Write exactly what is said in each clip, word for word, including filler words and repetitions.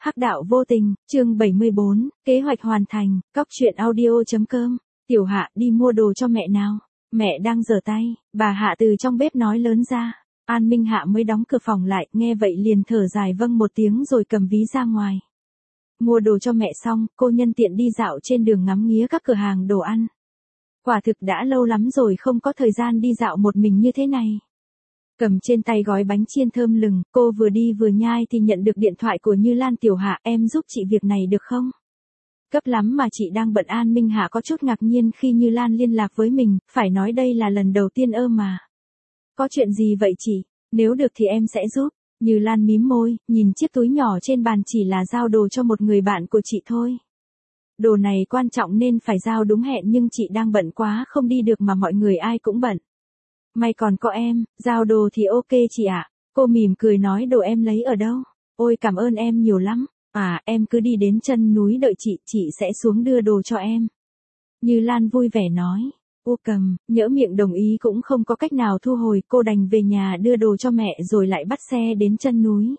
Hắc đạo vô tình, chương bảy mươi bốn, kế hoạch hoàn thành, cóc truyện audio.com, Tiểu Hạ đi mua đồ cho mẹ nào. Mẹ đang rửa tay, bà Hạ từ trong bếp nói lớn ra. An Minh Hạ mới đóng cửa phòng lại, nghe vậy liền thở dài vâng một tiếng rồi cầm ví ra ngoài. Mua đồ cho mẹ xong, cô nhân tiện đi dạo trên đường ngắm nghía các cửa hàng đồ ăn. Quả thực đã lâu lắm rồi không có thời gian đi dạo một mình như thế này. Cầm trên tay gói bánh chiên thơm lừng, cô vừa đi vừa nhai thì nhận được điện thoại của Như Lan. Tiểu Hạ, em giúp chị việc này được không? Cấp lắm mà chị đang bận. An Minh Hạ có chút ngạc nhiên khi Như Lan liên lạc với mình, phải nói đây là lần đầu tiên ơ mà. Có chuyện gì vậy chị? Nếu được thì em sẽ giúp. Như Lan mím môi, nhìn chiếc túi nhỏ trên bàn, chỉ là giao đồ cho một người bạn của chị thôi. Đồ này quan trọng nên phải giao đúng hẹn nhưng chị đang bận quá không đi được mà mọi người ai cũng bận. May còn có em, giao đồ thì ok chị ạ. Cô mỉm cười nói đồ em lấy ở đâu? Ôi cảm ơn em nhiều lắm. À em cứ đi đến chân núi đợi chị, chị sẽ xuống đưa đồ cho em. Như Lan vui vẻ nói. Ô cầm, nhỡ miệng đồng ý cũng không có cách nào thu hồi, cô đành về nhà đưa đồ cho mẹ rồi lại bắt xe đến chân núi.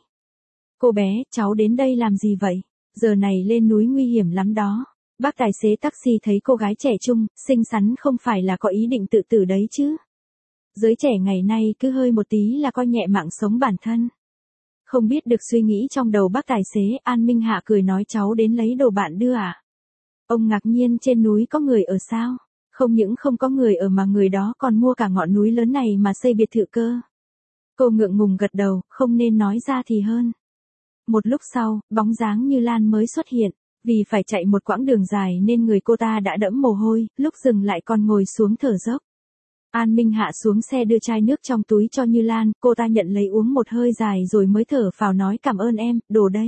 Cô bé, cháu đến đây làm gì vậy? Giờ này lên núi nguy hiểm lắm đó. Bác tài xế taxi thấy cô gái trẻ trung, xinh xắn không phải là có ý định tự tử đấy chứ. Giới trẻ ngày nay cứ hơi một tí là coi nhẹ mạng sống bản thân. Không biết được suy nghĩ trong đầu bác tài xế. An Minh Hạ cười nói cháu đến lấy đồ bạn đưa à? Ông ngạc nhiên, trên núi có người ở sao? Không những không có người ở mà người đó còn mua cả ngọn núi lớn này mà xây biệt thự cơ. Cô ngượng ngùng gật đầu, không nên nói ra thì hơn. Một lúc sau, bóng dáng Như Lan mới xuất hiện. Vì phải chạy một quãng đường dài nên người cô ta đã đẫm mồ hôi, lúc dừng lại còn ngồi xuống thở dốc. An Minh Hạ xuống xe đưa chai nước trong túi cho Như Lan, cô ta nhận lấy uống một hơi dài rồi mới thở phào nói cảm ơn em, đồ đây.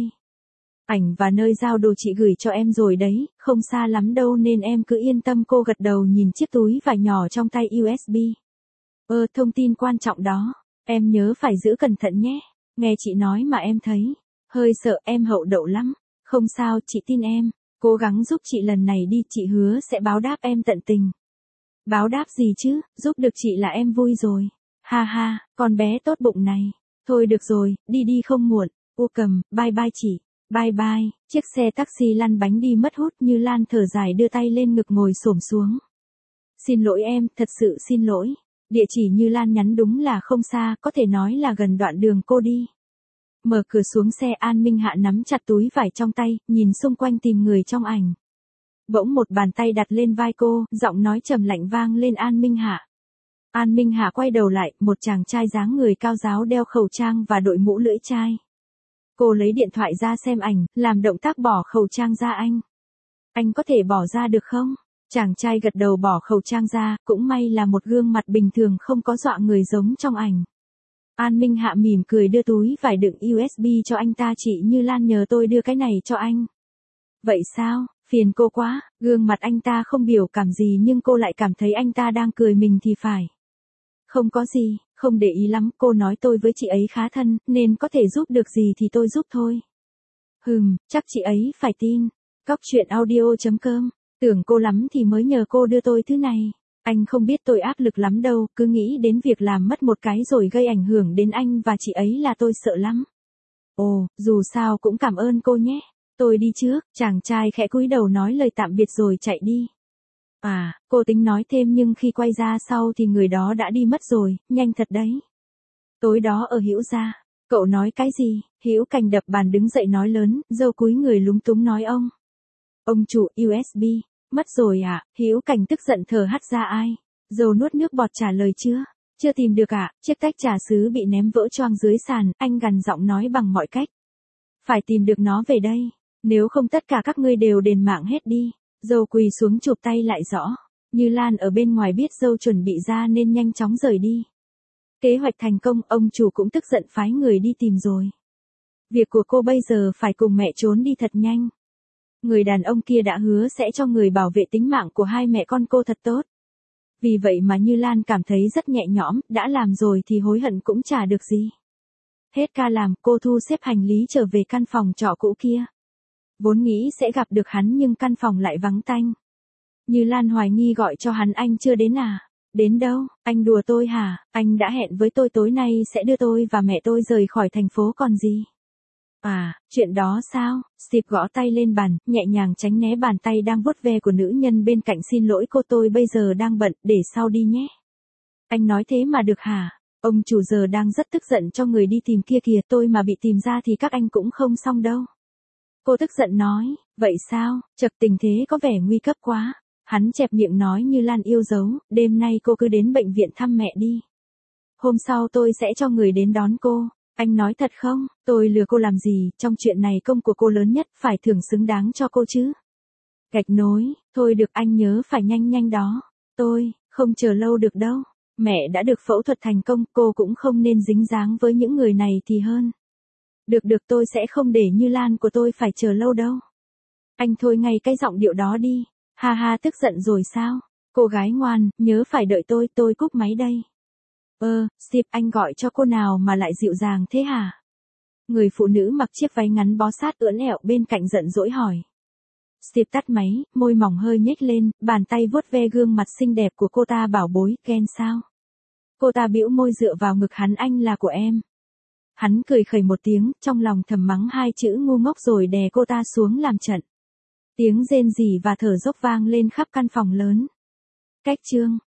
Ảnh và nơi giao đồ chị gửi cho em rồi đấy, không xa lắm đâu nên em cứ yên tâm. Cô gật đầu nhìn chiếc túi vải nhỏ trong tay u ét bê. Ơ, thông tin quan trọng đó, em nhớ phải giữ cẩn thận nhé. Nghe chị nói mà em thấy hơi sợ, em hậu đậu lắm. Không sao, chị tin em, cố gắng giúp chị lần này đi, chị hứa sẽ báo đáp em tận tình. Báo đáp gì chứ, giúp được chị là em vui rồi. Ha ha, con bé tốt bụng này. Thôi được rồi, đi đi không muộn. Ô cầm, bye bye chị. Bye bye. Chiếc xe taxi lăn bánh đi mất hút. Như Lan thở dài đưa tay lên ngực ngồi xổm xuống. Xin lỗi em, thật sự xin lỗi. Địa chỉ Như Lan nhắn đúng là không xa, có thể nói là gần đoạn đường cô đi. Mở cửa xuống xe, An Minh Hạ nắm chặt túi vải trong tay, nhìn xung quanh tìm người trong ảnh. Bỗng một bàn tay đặt lên vai cô, giọng nói trầm lạnh vang lên. An Minh Hạ. An Minh Hạ quay đầu lại, một chàng trai dáng người cao ráo đeo khẩu trang và đội mũ lưỡi chai. Cô lấy điện thoại ra xem ảnh, làm động tác bỏ khẩu trang ra. Anh. Anh có thể bỏ ra được không? Chàng trai gật đầu bỏ khẩu trang ra, cũng may là một gương mặt bình thường không có dọa người giống trong ảnh. An Minh Hạ mỉm cười đưa túi vải đựng u ét bê cho anh ta. Chị Như Lan nhờ tôi đưa cái này cho anh. Vậy sao, phiền cô quá. Gương mặt anh ta không biểu cảm gì nhưng cô lại cảm thấy anh ta đang cười mình thì phải. Không có gì, không để ý lắm. Cô nói tôi với chị ấy khá thân, nên có thể giúp được gì thì tôi giúp thôi. Hừm, chắc chị ấy phải tin. Cóc truyện audio.com, tưởng cô lắm thì mới nhờ cô đưa tôi thứ này. Anh không biết tôi áp lực lắm đâu, cứ nghĩ đến việc làm mất một cái rồi gây ảnh hưởng đến anh và chị ấy là tôi sợ lắm. Ồ, dù sao cũng cảm ơn cô nhé. Tôi đi trước. Chàng trai khẽ cúi đầu nói lời tạm biệt rồi chạy đi. À, cô tính nói thêm nhưng khi quay ra sau thì người đó đã đi mất rồi. Nhanh thật đấy. Tối đó ở Hữu gia. Cậu nói cái gì? Hữu Cảnh đập bàn đứng dậy nói lớn, dâu cúi người lúng túng nói ông. Ông chủ u ét bê. Mất rồi à? Hữu Cảnh tức giận thở hắt ra. Ai? Dâu nuốt nước bọt trả lời chưa? Chưa tìm được ạ. À? Chiếc tách trà sứ bị ném vỡ choang dưới sàn, anh gằn giọng nói bằng mọi cách. Phải tìm được nó về đây. Nếu không tất cả các ngươi đều đền mạng hết đi. Dâu quỳ xuống chụp tay lại rõ. Như Lan ở bên ngoài biết dâu chuẩn bị ra nên nhanh chóng rời đi. Kế hoạch thành công, ông chủ cũng tức giận phái người đi tìm rồi. Việc của cô bây giờ phải cùng mẹ trốn đi thật nhanh. Người đàn ông kia đã hứa sẽ cho người bảo vệ tính mạng của hai mẹ con cô thật tốt. Vì vậy mà Như Lan cảm thấy rất nhẹ nhõm, đã làm rồi thì hối hận cũng chả được gì. Hết ca làm, cô thu xếp hành lý trở về căn phòng trọ cũ kia. Vốn nghĩ sẽ gặp được hắn nhưng căn phòng lại vắng tanh. Như Lan hoài nghi gọi cho hắn. Anh chưa đến à? Đến đâu? Anh đùa tôi hả? Anh đã hẹn với tôi tối nay sẽ đưa tôi và mẹ tôi rời khỏi thành phố còn gì. À, chuyện đó sao? Steve gõ tay lên bàn, nhẹ nhàng tránh né bàn tay đang vuốt ve của nữ nhân bên cạnh. Xin lỗi cô, tôi bây giờ đang bận, để sau đi nhé. Anh nói thế mà được hả? Ông chủ giờ đang rất tức giận cho người đi tìm kia kìa, tôi mà bị tìm ra thì các anh cũng không xong đâu. Cô tức giận nói, vậy sao, chật tình thế có vẻ nguy cấp quá. Hắn chẹp miệng nói như Lan yêu dấu, đêm nay cô cứ đến bệnh viện thăm mẹ đi. Hôm sau tôi sẽ cho người đến đón cô. Anh nói thật không? Tôi lừa cô làm gì, trong chuyện này công của cô lớn nhất, phải thưởng xứng đáng cho cô chứ. Gạch nối, thôi được, anh nhớ phải nhanh nhanh đó. Tôi, không chờ lâu được đâu. Mẹ đã được phẫu thuật thành công, cô cũng không nên dính dáng với những người này thì hơn. Được được, tôi sẽ không để như Lan của tôi phải chờ lâu đâu. Anh thôi ngay cái giọng điệu đó đi. Ha ha, tức giận rồi sao? Cô gái ngoan, nhớ phải đợi tôi, tôi cúp máy đây. Ơ, Steve, anh gọi cho cô nào mà lại dịu dàng thế hả? Người phụ nữ mặc chiếc váy ngắn bó sát ưỡn ẹo bên cạnh giận dỗi hỏi. Steve tắt máy, môi mỏng hơi nhếch lên, bàn tay vuốt ve gương mặt xinh đẹp của cô ta bảo bối, ghen sao? Cô ta bĩu môi dựa vào ngực hắn, anh là của em. Hắn cười khẩy một tiếng, trong lòng thầm mắng hai chữ ngu ngốc rồi đè cô ta xuống làm trận. Tiếng rên rỉ và thở dốc vang lên khắp căn phòng lớn. Cách chương